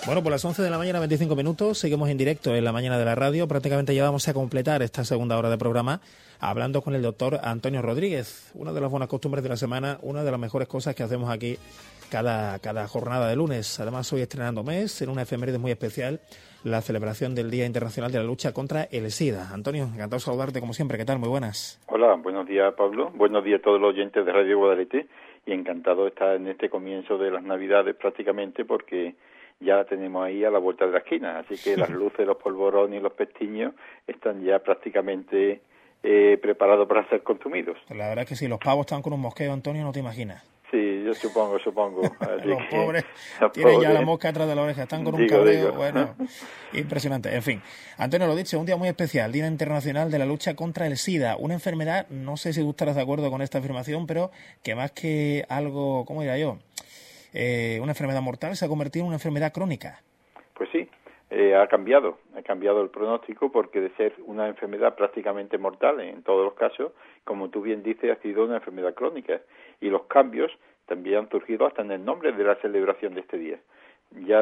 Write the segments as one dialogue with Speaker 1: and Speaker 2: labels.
Speaker 1: Bueno, por las 11 de la mañana, 25 minutos, seguimos en directo en la mañana de la radio. Prácticamente ya vamos a completar esta segunda hora de programa hablando con el doctor Antonio Rodríguez. Una de las buenas costumbres de la semana, una de las mejores cosas que hacemos aquí cada jornada de lunes. Además, hoy estrenando mes en una efeméride muy especial, la celebración del Día Internacional de la Lucha contra el SIDA. Antonio, encantado de saludarte como siempre. ¿Qué tal? Muy buenas.
Speaker 2: Hola, buenos días, Pablo. Buenos días a todos los oyentes de Radio Guadalete y encantado de estar en este comienzo de las Navidades prácticamente porque ya la tenemos ahí a la vuelta de la esquina, así que las luces, los polvorones y los pestiños están ya prácticamente preparados para ser consumidos.
Speaker 1: La verdad es que si los pavos están con un mosqueo, Antonio, no te imaginas.
Speaker 2: Sí, yo supongo. Así
Speaker 1: los
Speaker 2: que,
Speaker 1: pobres tienen ya la mosca atrás de la oreja, están con un cabreo, bueno, impresionante. En fin, Antonio, lo dicho, un día muy especial, Día Internacional de la Lucha contra el SIDA, una enfermedad, no sé si tú estarás de acuerdo con esta afirmación, pero que más que algo, ¿cómo diría yo?, una enfermedad mortal se ha convertido en una enfermedad crónica.
Speaker 2: Pues sí, ha cambiado el pronóstico porque de ser una enfermedad prácticamente mortal en todos los casos, como tú bien dices, ha sido una enfermedad crónica y los cambios también han surgido hasta en el nombre de la celebración de este día. Ya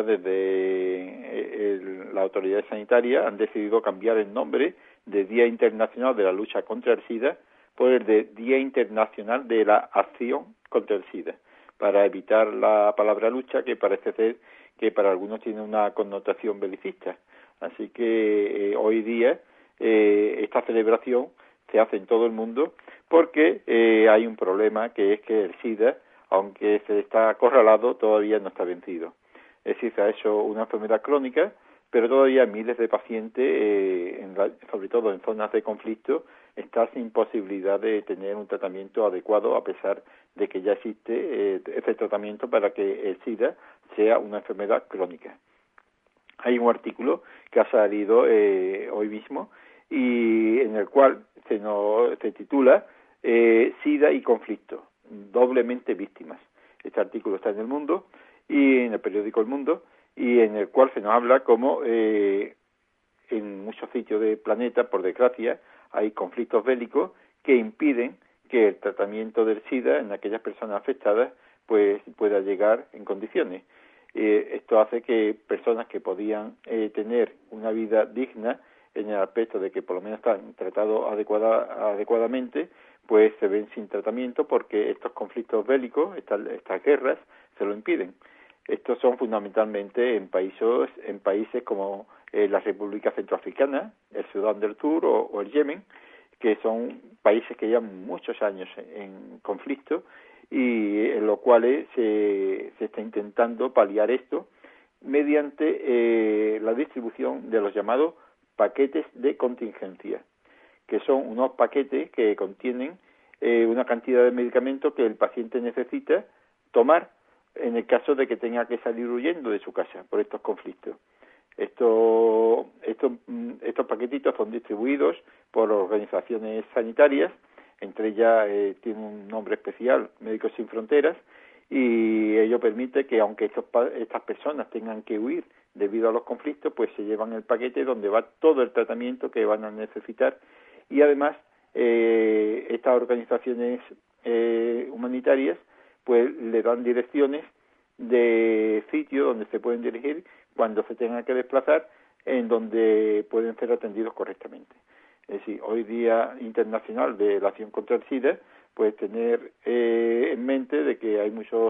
Speaker 2: desde la autoridad sanitaria han decidido cambiar el nombre de Día Internacional de la Lucha contra el SIDA por el de Día Internacional de la Acción contra el SIDA, para evitar la palabra lucha, que parece ser que para algunos tiene una connotación belicista. Así que hoy día esta celebración se hace en todo el mundo porque hay un problema, que es que el SIDA, aunque se está acorralado, todavía no está vencido. Es decir, se ha hecho una enfermedad crónica, pero todavía miles de pacientes, sobre todo en zonas de conflicto, están sin posibilidad de tener un tratamiento adecuado, a pesar de que ya existe ese tratamiento para que el SIDA sea una enfermedad crónica. Hay un artículo que ha salido hoy mismo y en el cual se titula SIDA y conflicto, doblemente víctimas. Este artículo está en El Mundo y en el periódico El Mundo, y en el cual se nos habla como en muchos sitios del planeta, por desgracia, hay conflictos bélicos que impiden que el tratamiento del SIDA en aquellas personas afectadas pues pueda llegar en condiciones. Esto hace que personas que podían tener una vida digna en el aspecto de que por lo menos están tratados adecuadamente, pues se ven sin tratamiento porque estos conflictos bélicos, estas guerras, se lo impiden. Estos son fundamentalmente en países como la República Centroafricana, el Sudán del Sur o el Yemen, que son países que llevan muchos años en conflicto y en los cuales se está intentando paliar esto mediante la distribución de los llamados paquetes de contingencia, que son unos paquetes que contienen una cantidad de medicamentos que el paciente necesita tomar en el caso de que tenga que salir huyendo de su casa por estos conflictos. Estos paquetitos son distribuidos por organizaciones sanitarias, entre ellas tiene un nombre especial, Médicos Sin Fronteras, y ello permite que aunque estas personas tengan que huir debido a los conflictos, pues se llevan el paquete donde va todo el tratamiento que van a necesitar, y además estas organizaciones humanitarias pues le dan direcciones de sitio donde se pueden dirigir cuando se tengan que desplazar, en donde pueden ser atendidos correctamente. Es decir, hoy Día Internacional de la Acción contra el SIDA, pues tener en mente de que hay muchas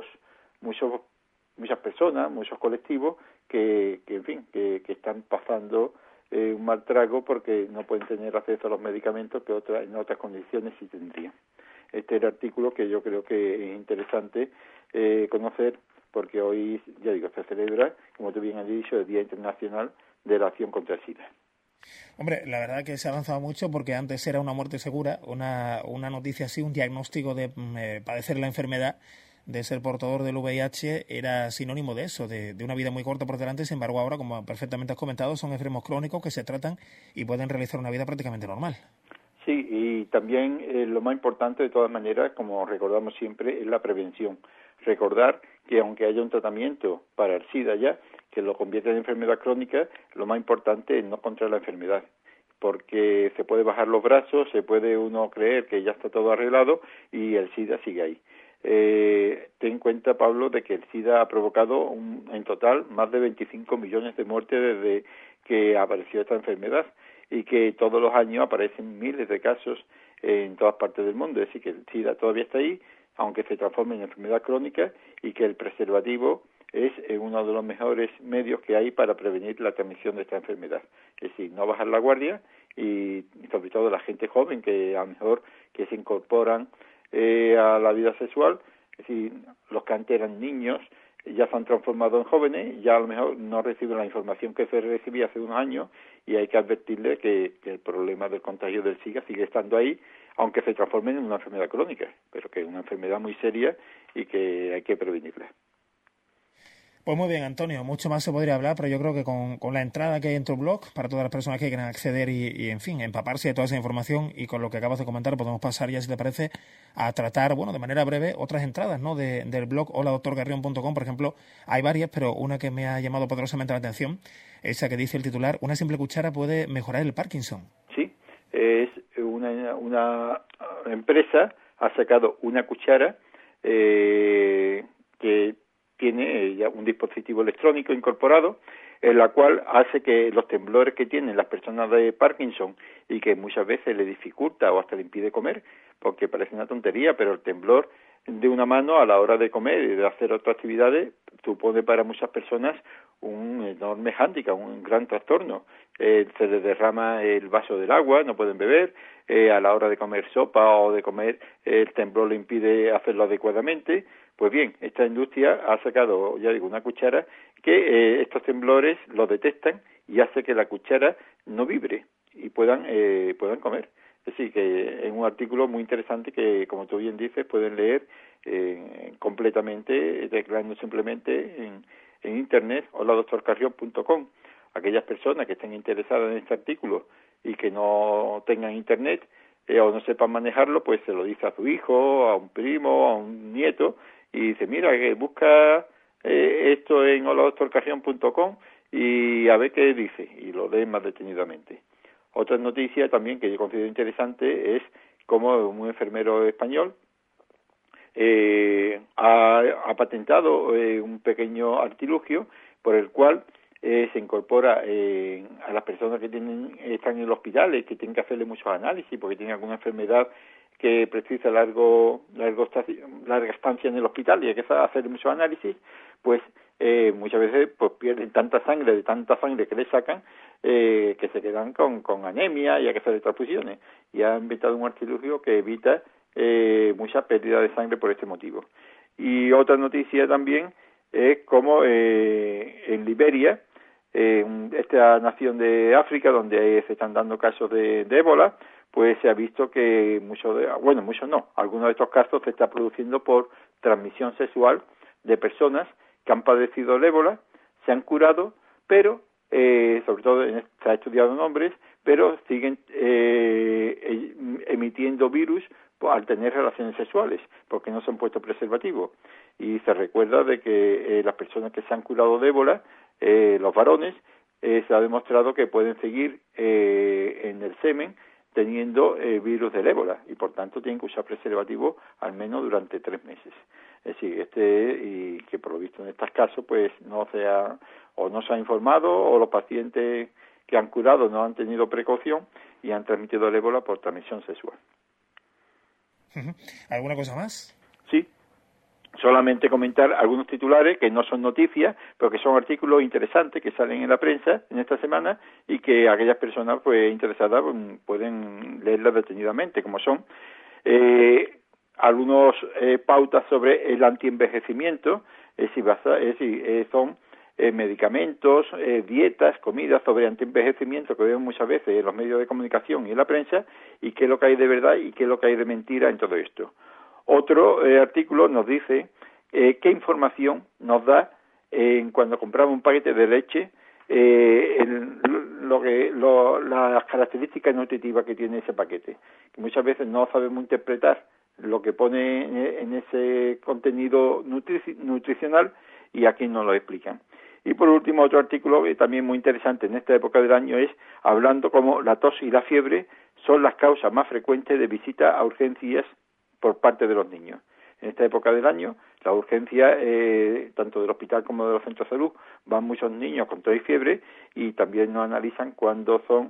Speaker 2: personas, muchos colectivos que están pasando un mal trago porque no pueden tener acceso a los medicamentos que en otras condiciones sí tendrían. Este es el artículo que yo creo que es interesante conocer, porque hoy, ya digo, se celebra, como tú bien has dicho, el Día Internacional de la Acción contra el SIDA.
Speaker 1: Hombre, la verdad que se ha avanzado mucho porque antes era una muerte segura, una noticia así, un diagnóstico de padecer la enfermedad, de ser portador del VIH, era sinónimo de eso, de una vida muy corta por delante. Sin embargo, ahora, como perfectamente has comentado, son enfermos crónicos que se tratan y pueden realizar una vida prácticamente normal.
Speaker 2: Sí, y también lo más importante, de todas maneras, como recordamos siempre, es la prevención. Recordar que aunque haya un tratamiento para el SIDA ya, que lo convierte en enfermedad crónica, lo más importante es no contraer la enfermedad, porque se puede bajar los brazos, se puede uno creer que ya está todo arreglado y el SIDA sigue ahí. ten en cuenta, Pablo, de que el SIDA ha provocado en total más de 25 millones de muertes desde que apareció esta enfermedad y que todos los años aparecen miles de casos en todas partes del mundo. Es decir, que el SIDA todavía está ahí, aunque se transforme en enfermedad crónica, y que el preservativo es uno de los mejores medios que hay para prevenir la transmisión de esta enfermedad. Es decir, no bajar la guardia y sobre todo la gente joven que a lo mejor que se incorporan a la vida sexual, es decir, los que antes eran niños ya se han transformado en jóvenes, ya a lo mejor no reciben la información que se recibía hace unos años y hay que advertirle que el problema del contagio del SIDA sigue estando ahí, aunque se transforme en una enfermedad crónica, pero que es una enfermedad muy seria y que hay que prevenirla.
Speaker 1: Pues muy bien, Antonio, mucho más se podría hablar, pero yo creo que con la entrada que hay en tu blog, para todas las personas que quieran acceder y, en fin, empaparse de toda esa información, y con lo que acabas de comentar podemos pasar ya, si te parece, a tratar, bueno, de manera breve, otras entradas, ¿no?, del blog holadoctorgarrion.com, por ejemplo. Hay varias, pero una que me ha llamado poderosamente la atención, esa que dice el titular: una simple cuchara puede mejorar el Parkinson.
Speaker 2: Sí, es una empresa ha sacado una cuchara que tiene ya un dispositivo electrónico incorporado, en la cual hace que los temblores que tienen las personas de Parkinson y que muchas veces le dificulta o hasta le impide comer, porque parece una tontería, pero el temblor de una mano a la hora de comer y de hacer otras actividades supone para muchas personas un enorme hándicap, un gran trastorno. Se les derrama el vaso del agua, no pueden beber, a la hora de comer sopa o de comer el temblor le impide hacerlo adecuadamente. Pues bien, esta industria ha sacado, ya digo, una cuchara que estos temblores los detectan y hace que la cuchara no vibre y puedan comer. Es decir, que es un artículo muy interesante que, como tú bien dices, pueden leer completamente, tecleando simplemente en internet, holadoctorcarrion.com. Aquellas personas que estén interesadas en este artículo y que no tengan internet o no sepan manejarlo, pues se lo dice a su hijo, a un primo, a un nieto, y dice: mira, que busca esto en holadoctorcarrion.com y a ver qué dice, y lo lee más detenidamente. Otra noticia también que yo considero interesante es cómo un enfermero español ha patentado un pequeño artilugio por el cual se incorpora a las personas que están en el hospital, que tienen que hacerle muchos análisis porque tienen alguna enfermedad que precisa larga estancia en el hospital y hay que hacer muchos análisis, pues muchas veces pues pierden tanta sangre que le sacan, que se quedan con anemia y hay que hacer transfusiones. Y ha inventado un artilugio que evita mucha pérdida de sangre por este motivo. Y otra noticia también es como en Liberia, esta nación de África donde se están dando casos de ébola, pues se ha visto que algunos de estos casos se está produciendo por transmisión sexual de personas que han padecido el ébola, se han curado, pero sobre todo se ha estudiado en hombres, pero siguen emitiendo virus al tener relaciones sexuales, porque no se han puesto preservativos. Y se recuerda de que las personas que se han curado de ébola, los varones, se ha demostrado que pueden seguir en el semen teniendo virus del ébola y por tanto tienen que usar preservativo al menos durante 3 meses. Es decir, y que por lo visto en estos casos pues no se ha informado o los pacientes que han curado no han tenido precaución y han transmitido el ébola por transmisión sexual.
Speaker 1: ¿Alguna cosa más?
Speaker 2: Sí. Solamente comentar algunos titulares que no son noticias, pero que son artículos interesantes que salen en la prensa en esta semana y que aquellas personas pues interesadas pueden leerlas detenidamente, como son algunos pautas sobre el antienvejecimiento, son medicamentos, dietas, comidas sobre antienvejecimiento que vemos muchas veces en los medios de comunicación y en la prensa, y qué es lo que hay de verdad y qué es lo que hay de mentira en todo esto. Otro artículo nos dice qué información nos da cuando compramos un paquete de leche, las características nutritivas que tiene ese paquete, que muchas veces no sabemos interpretar lo que pone en ese contenido nutricional y aquí nos lo explican. Y por último, otro artículo que también muy interesante en esta época del año es hablando cómo la tos y la fiebre son las causas más frecuentes de visita a urgencias por parte de los niños. Es en esta época del año, la urgencia, tanto del hospital como de los centros de salud, van muchos niños con tos y fiebre y también nos analizan cuáles son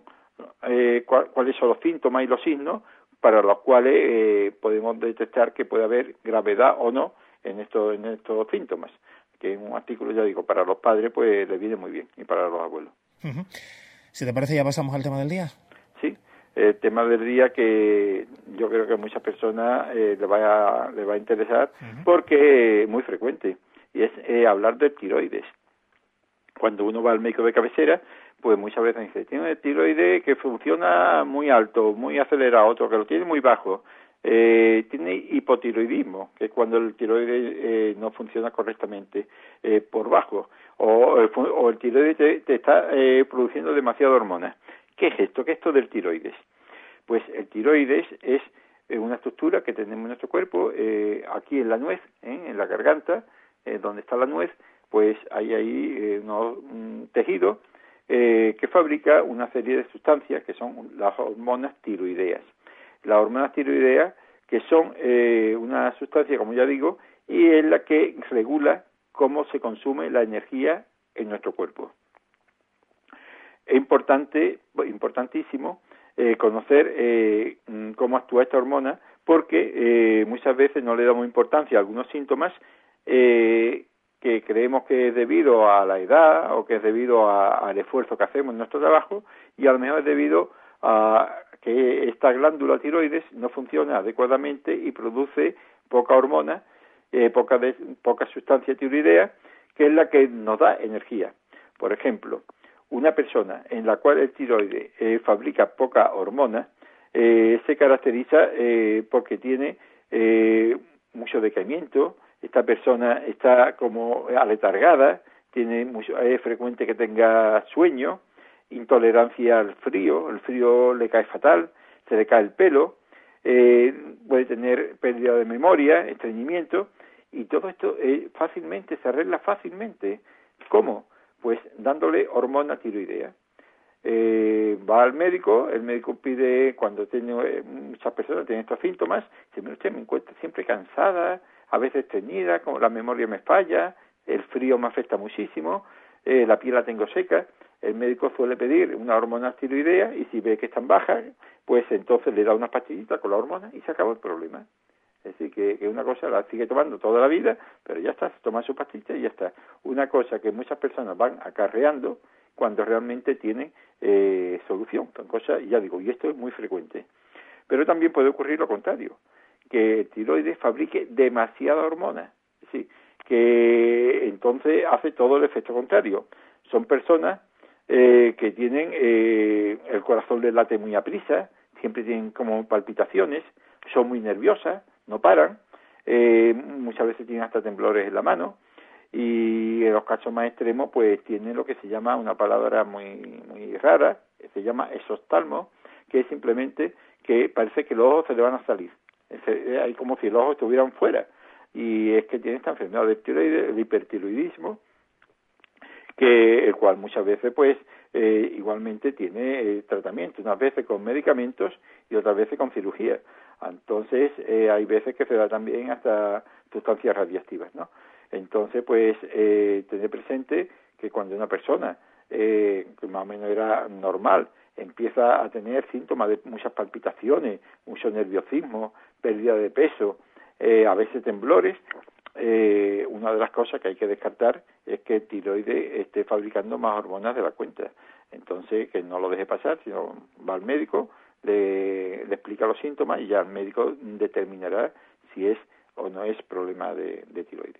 Speaker 2: los síntomas y los signos para los cuales podemos detectar que puede haber gravedad o no en estos síntomas, que en un artículo, ya digo, para los padres pues les viene muy bien y para los abuelos.
Speaker 1: Uh-huh. Si te parece, ya pasamos al tema del día.
Speaker 2: Sí, el tema del día que yo creo que a muchas personas le va a interesar, porque es muy frecuente, y es hablar de tiroides. Cuando uno va al médico de cabecera, pues muchas veces dice, tiene el tiroides que funciona muy alto, muy acelerado, otro que lo tiene muy bajo. Tiene hipotiroidismo, que es cuando el tiroides no funciona correctamente, por bajo, o el tiroides te está produciendo demasiada hormona. ¿Qué es esto? ¿Qué es esto del tiroides? Pues el tiroides es una estructura que tenemos en nuestro cuerpo, aquí en la nuez, en la garganta, donde está la nuez, pues hay ahí un tejido que fabrica una serie de sustancias que son las hormonas tiroideas. Las hormonas tiroideas, que son una sustancia, como ya digo, y es la que regula cómo se consume la energía en nuestro cuerpo. Es importantísimo conocer cómo actúa esta hormona, porque muchas veces no le damos importancia a algunos síntomas que creemos que es debido a la edad o que es debido al esfuerzo que hacemos en nuestro trabajo, y a lo mejor es debido a que esta glándula tiroides no funciona adecuadamente y produce poca hormona, poca sustancia tiroidea, que es la que nos da energía. Por ejemplo, una persona en la cual el tiroides fabrica poca hormona se caracteriza porque tiene mucho decaimiento. Esta persona está como aletargada, es frecuente que tenga sueño, intolerancia al frío, el frío le cae fatal, se le cae el pelo, puede tener pérdida de memoria, estreñimiento, y todo esto se arregla fácilmente. ¿Cómo? Pues dándole hormona tiroidea. Va al médico, el médico pide, cuando muchas personas tienen estos síntomas, dice, usted me encuentra siempre cansada, a veces estreñida, como la memoria me falla, el frío me afecta muchísimo, la piel la tengo seca. El médico suele pedir una hormona tiroidea y si ve que están bajas, pues entonces le da unas pastillitas con la hormona y se acabó el problema. Es decir, que una cosa la sigue tomando toda la vida, pero ya está, se toma su pastilla y ya está. Una cosa que muchas personas van acarreando cuando realmente tienen solución. Son cosas, ya digo, y esto es muy frecuente. Pero también puede ocurrir lo contrario, que el tiroides fabrique demasiada hormona, es decir, que entonces hace todo el efecto contrario. Son personas que tienen el corazón les late muy aprisa, siempre tienen como palpitaciones, son muy nerviosas, no paran, muchas veces tienen hasta temblores en la mano, y en los casos más extremos pues tienen lo que se llama, una palabra muy rara, se llama exoftalmo, que es simplemente que parece que los ojos se le van a salir, hay como si los ojos estuvieran fuera, y es que tiene esta enfermedad del tiroides, el hipertiroidismo, el cual muchas veces pues igualmente tiene tratamiento, unas veces con medicamentos y otras veces con cirugía. Entonces hay veces que se da también hasta sustancias radiactivas, ¿no? Entonces pues tener presente que cuando una persona que más o menos era normal empieza a tener síntomas de muchas palpitaciones, mucho nerviosismo, pérdida de peso, a veces temblores, una de las cosas que hay que descartar es que el tiroides esté fabricando más hormonas de la cuenta. Entonces, que no lo deje pasar, sino va al médico, le explica los síntomas y ya el médico determinará si es o no es problema de tiroides.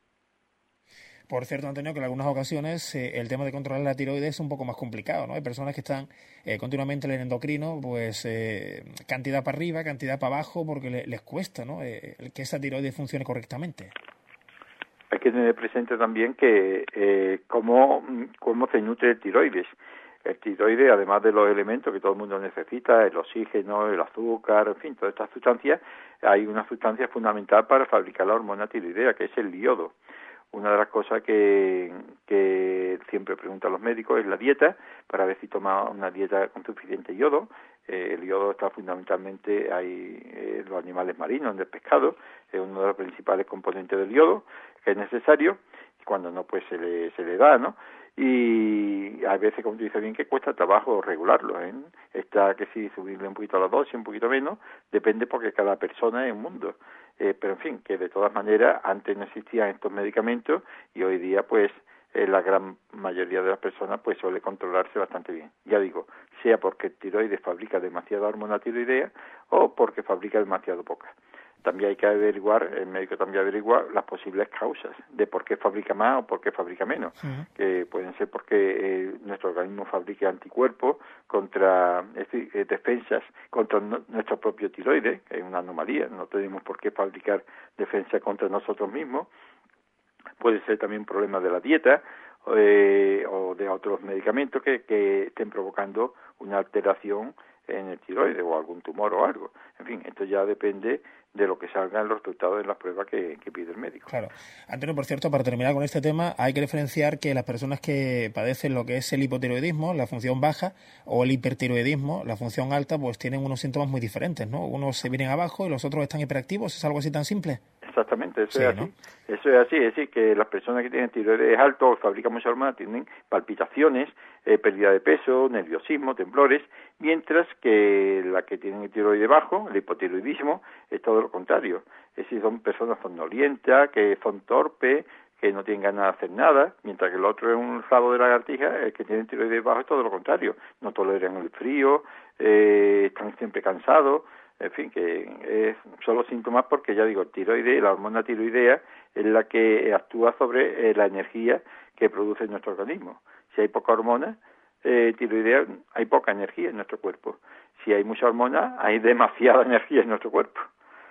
Speaker 1: Por cierto, Antonio, que en algunas ocasiones el tema de controlar la tiroides es un poco más complicado, ¿no? Hay personas que están continuamente en el endocrino, pues cantidad para arriba, cantidad para abajo, porque les cuesta, ¿no? Que esa tiroides funcione correctamente.
Speaker 2: Hay que tener presente también que cómo se nutre el tiroides. El tiroides, además de los elementos que todo el mundo necesita, el oxígeno, el azúcar, en fin, todas estas sustancias, hay una sustancia fundamental para fabricar la hormona tiroidea, que es el yodo. Una de las cosas que siempre preguntan los médicos es la dieta, para ver si toma una dieta con suficiente yodo. El yodo está fundamentalmente en los animales marinos, en el pescado, es uno de los principales componentes del yodo que es necesario, y cuando no, pues se le da, ¿no? Y a veces, como tú dices bien, que cuesta trabajo regularlo, ¿eh? Está que si subirle un poquito a la dosis, un poquito menos, depende porque cada persona es un mundo. Pero en fin, que de todas maneras antes no existían estos medicamentos y hoy día pues la gran mayoría de las personas pues suele controlarse bastante bien. Ya digo, sea porque el tiroides fabrica demasiada hormona tiroidea o porque fabrica demasiado poca. También hay que averiguar, el médico también averigua las posibles causas de por qué fabrica más o por qué fabrica menos, que pueden ser porque nuestro organismo fabrique anticuerpos contra defensas contra nuestro propio tiroides, que es una anomalía, no tenemos por qué fabricar defensas contra nosotros mismos. Puede ser también problemas de la dieta o de otros medicamentos que estén provocando una alteración en el tiroides o algún tumor o algo. En fin, esto ya depende de lo que salgan los resultados de las pruebas que pide el médico.
Speaker 1: Claro. Antonio, por cierto, para terminar con este tema, hay que diferenciar que las personas que padecen lo que es el hipotiroidismo, la función baja, o el hipertiroidismo, la función alta, pues tienen unos síntomas muy diferentes, ¿no? Unos se vienen abajo y los otros están hiperactivos. ¿Es algo así tan simple?
Speaker 2: Exactamente, eso
Speaker 1: sí,
Speaker 2: es así. ¿No? Eso es así, es decir, que las personas que tienen tiroides alto o fabrican mucha hormona tienen palpitaciones, pérdida de peso, nerviosismo, temblores, mientras que la que tienen el tiroides bajo, el hipotiroidismo, es todo lo contrario. Es decir, son personas somnolientas, que son torpes, que no tienen ganas de hacer nada, mientras que el otro es un rabo de lagartija, el que tiene tiroides bajo es todo lo contrario. No toleran el frío, están siempre cansados. En fin, que son los síntomas porque, ya digo, el tiroides, la hormona tiroidea es la que actúa sobre la energía que produce nuestro organismo. Si hay poca hormona tiroidea, hay poca energía en nuestro cuerpo. Si hay mucha hormona, hay demasiada energía en nuestro cuerpo.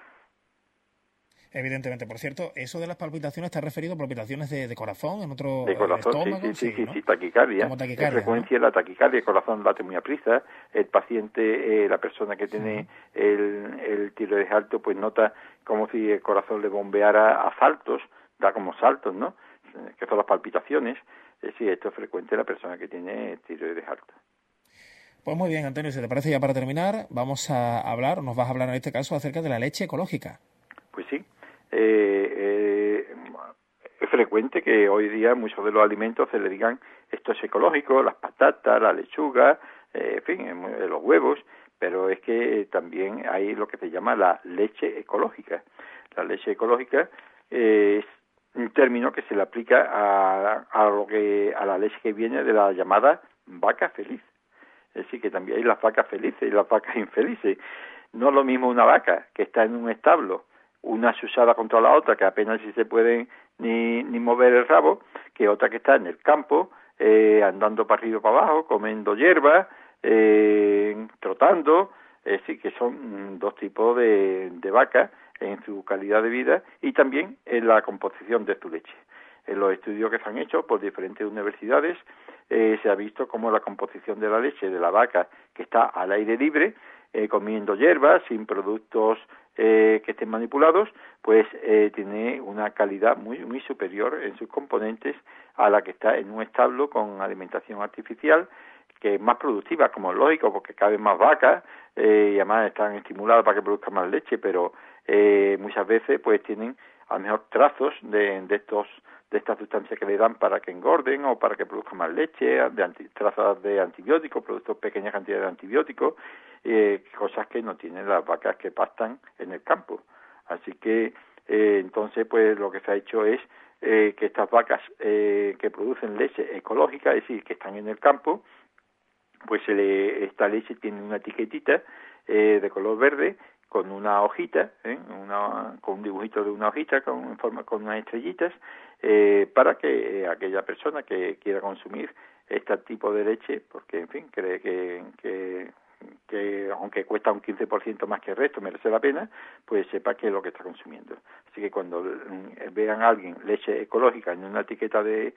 Speaker 1: Evidentemente. Por cierto, eso de las palpitaciones está referido a palpitaciones de corazón, en otro
Speaker 2: de corazón,
Speaker 1: estómago.
Speaker 2: Sí, taquicardia.
Speaker 1: Como taquicardia,
Speaker 2: en frecuencia, ¿no? La taquicardia, el corazón late muy a prisa. El paciente, la persona que tiene el tiroides alto, pues nota como si el corazón le bombeara a saltos, da como saltos, ¿no? Que son las palpitaciones. Sí, esto es frecuente en la persona que tiene tiroides alto.
Speaker 1: Pues muy bien, Antonio, si te parece, ya para terminar, nos vas a hablar en este caso acerca de la leche ecológica.
Speaker 2: Pues sí. Es frecuente que hoy día muchos de los alimentos se le digan esto es ecológico, las patatas, la lechuga, en fin, los huevos, pero es que también hay lo que se llama la leche ecológica. La leche ecológica es un término que se le aplica a la leche que viene de la llamada vaca feliz. Es decir, que también hay las vacas felices y las vacas infelices. No es lo mismo una vaca que está en un establo, una asusada contra la otra, que apenas si se pueden ni mover el rabo, que otra que está en el campo, andando para arriba y para abajo, comiendo hierba, trotando. Es decir, que son dos tipos de vacas en su calidad de vida y también en la composición de su leche. En los estudios que se han hecho por diferentes universidades se ha visto cómo la composición de la leche de la vaca que está al aire libre, comiendo hierbas, sin productos que estén manipulados, pues tiene una calidad muy superior en sus componentes a la que está en un establo con alimentación artificial, que es más productiva, como es lógico, porque caben más vacas y además están estimuladas para que produzcan más leche, pero muchas veces pues tienen a lo mejor trazos de estas sustancias que le dan para que engorden o para que produzcan más leche, trazas de antibióticos, productos pequeñas cantidades de antibióticos, cosas que no tienen las vacas que pastan en el campo. Así que entonces pues lo que se ha hecho es que estas vacas que producen leche ecológica, es decir, que están en el campo, pues esta leche tiene una etiquetita de color verde con una hojita, con un dibujito de una hojita con unas estrellitas, para que aquella persona que quiera consumir este tipo de leche, porque en fin, cree que aunque cuesta un 15% más que el resto, merece la pena, pues sepa qué es lo que está consumiendo. Así que cuando vean a alguien leche ecológica en una etiqueta de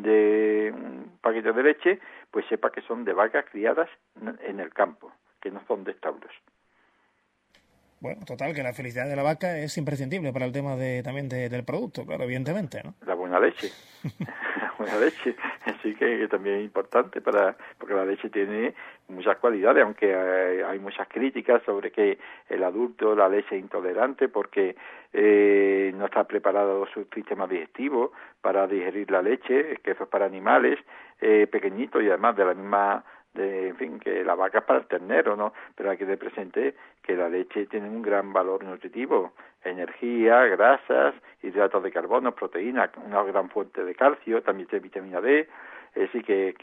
Speaker 2: un paquete de leche, pues sepa que son de vacas criadas en el campo, que no son de establos.
Speaker 1: Bueno, total, que la felicidad de la vaca es imprescindible para el tema también del producto, claro, evidentemente, ¿no?
Speaker 2: La buena leche. buena leche. Así que también es importante porque la leche tiene muchas cualidades, aunque hay muchas críticas sobre que el adulto la leche es intolerante porque no está preparado su sistema digestivo para digerir la leche, que eso es para animales pequeñitos y además de la misma en fin, que la vaca es para el ternero, ¿no? Pero hay que tener presente que la leche tiene un gran valor nutritivo, energía, grasas, hidratos de carbono, proteínas, una gran fuente de calcio, también tiene vitamina D, así que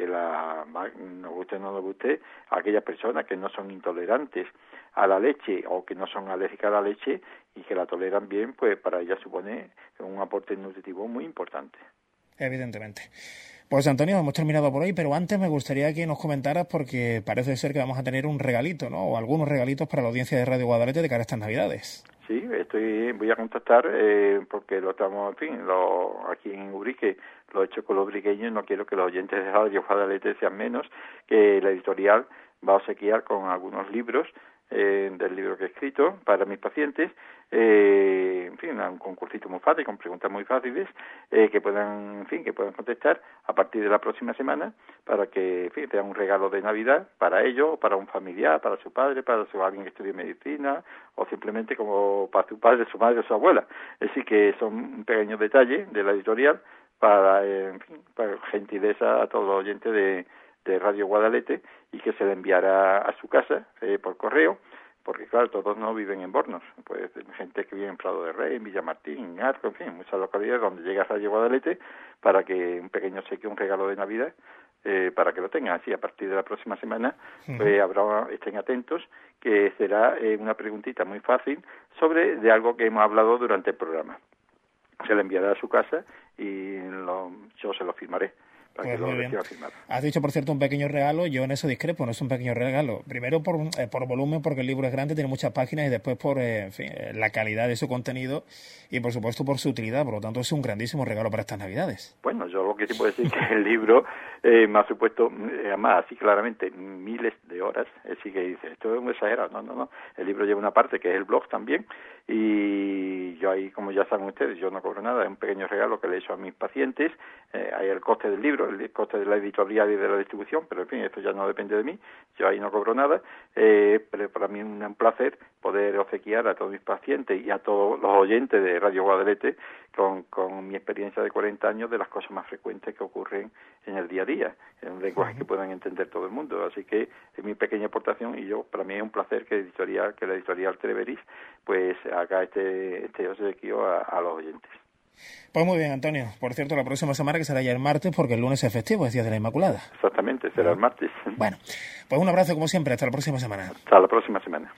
Speaker 2: nos guste o no nos guste, a aquellas personas que no son intolerantes a la leche o que no son alérgicas a la leche y que la toleran bien, pues para ellas supone un aporte nutritivo muy importante.
Speaker 1: Evidentemente. Pues Antonio, hemos terminado por hoy, pero antes me gustaría que nos comentaras, porque parece ser que vamos a tener un regalito, ¿no? O algunos regalitos para la audiencia de Radio Guadalete de cara a estas Navidades. Sí,
Speaker 2: voy a contactar porque lo estamos, en fin, aquí en Ubrique lo he hecho con los ubriqueños y no quiero que los oyentes de Radio Guadalete sean menos, que la editorial va a obsequiar con algunos libros del libro que he escrito para mis pacientes, en fin, un concursito muy fácil, con preguntas muy fáciles, que puedan contestar a partir de la próxima semana para que, en fin, tengan un regalo de Navidad para ellos, para un familiar, para su padre, para alguien que estudie medicina, o simplemente como para su padre, su madre o su abuela. Así que son un pequeño detalle de la editorial para gentileza a todos los oyentes de Radio Guadalete y que se le enviará a su casa por correo, porque claro, todos no viven en Bornos, pues gente que vive en Prado de Rey, en Villamartín, en Arco, en fin, muchas localidades donde llega Radio Guadalete para que un pequeño obsequio, un regalo de Navidad, para que lo tengan. Así, a partir de la próxima semana, estén atentos, que será una preguntita muy fácil de algo que hemos hablado durante el programa. Se le enviará a su casa y yo se lo firmaré.
Speaker 1: Pues muy bien. Has dicho, por cierto, un pequeño regalo. Yo en eso discrepo, no es un pequeño regalo. Primero por volumen, porque el libro es grande, tiene muchas páginas, y después por la calidad de su contenido y, por supuesto, por su utilidad. Por lo tanto, es un grandísimo regalo para estas Navidades.
Speaker 2: Bueno, yo lo que sí puedo decir es que el libro me ha supuesto, además, así claramente, miles de horas. Así que dice, esto es muy exagerado. No. El libro lleva una parte que es el blog también, y yo ahí, como ya saben ustedes, yo no cobro nada, es un pequeño regalo que le he hecho a mis pacientes. Hay el coste del libro, el coste de la editorial y de la distribución, pero en fin, esto ya no depende de mí, yo ahí no cobro nada, pero para mí es un placer poder obsequiar a todos mis pacientes y a todos los oyentes de Radio Guadalete con mi experiencia de 40 años de las cosas más frecuentes que ocurren en el día a día, en un lenguaje que puedan entender todo el mundo. Así que es mi pequeña aportación y para mí es un placer que la editorial Treveris pues haga este obsequio a los oyentes.
Speaker 1: Pues muy bien, Antonio. Por cierto, la próxima semana, que será ya el martes, porque el lunes es festivo, es Día de la Inmaculada.
Speaker 2: Exactamente, será el martes.
Speaker 1: Bueno, pues un abrazo como siempre. Hasta la próxima semana.
Speaker 2: Hasta la próxima semana.